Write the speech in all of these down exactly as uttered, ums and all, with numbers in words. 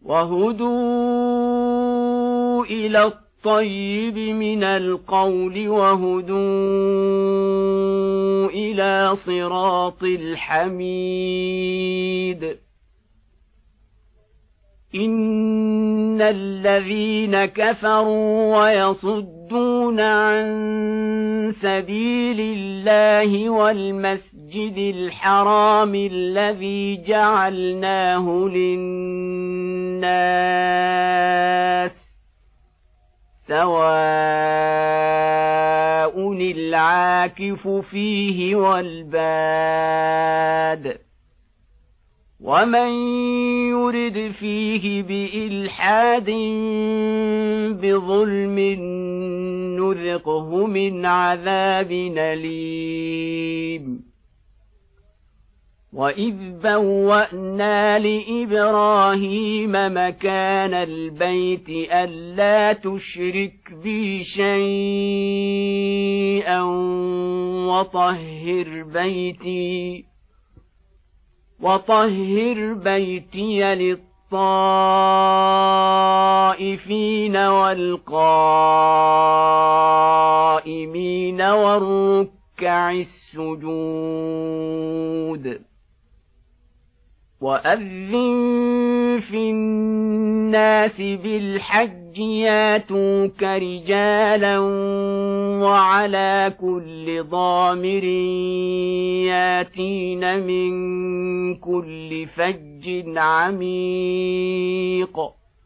وهدوا إلى الطيب من القول وهدوا إلى صراط الحميد إن الذين كفروا ويصدون عن سبيل الله والمسجد الحرام الذي جعلناه للناس سواء العاكف فيه والباد ومن يرد فيه بإلحاد بظلم نذقه من عذاب أليم وإذ بوأنا لإبراهيم مكان البيت ألا تشرك بي شيئا وطهر بيتي وطهر بيتي للطائفين والقائمين والركع السجود وأذن في الناس بالحج ياتوك رجالا وعلى كل ضامر ياتين من كل فج عميق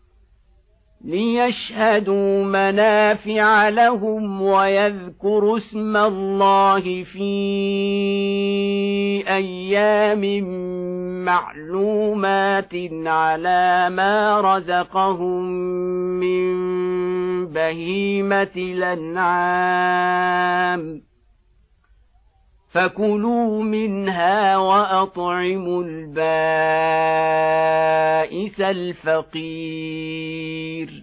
ليشهدوا منافع لهم ويذكروا اسم الله في أيام معلومات على ما رزقهم من بهيمة الأنعام فكلوا منها وأطعموا البائس الفقير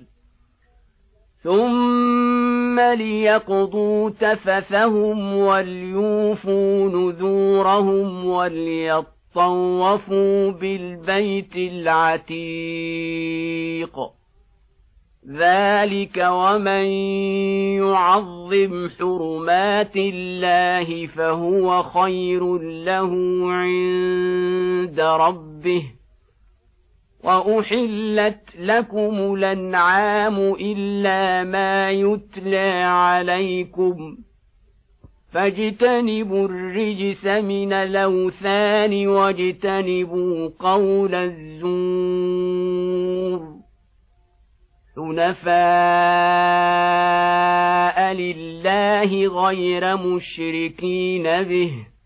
ثم ليقضوا تفثهم وليوفوا نذورهم وليطوفوا بالبيت العتيق ذلك ومن يعظم حرمات الله فهو خير له عند ربه وأحلت لكم الأنعام إلا ما يتلى عليكم فاجتنبوا الرجس من الأوثان واجتنبوا قول الزور حنفاء لله غير مشركين به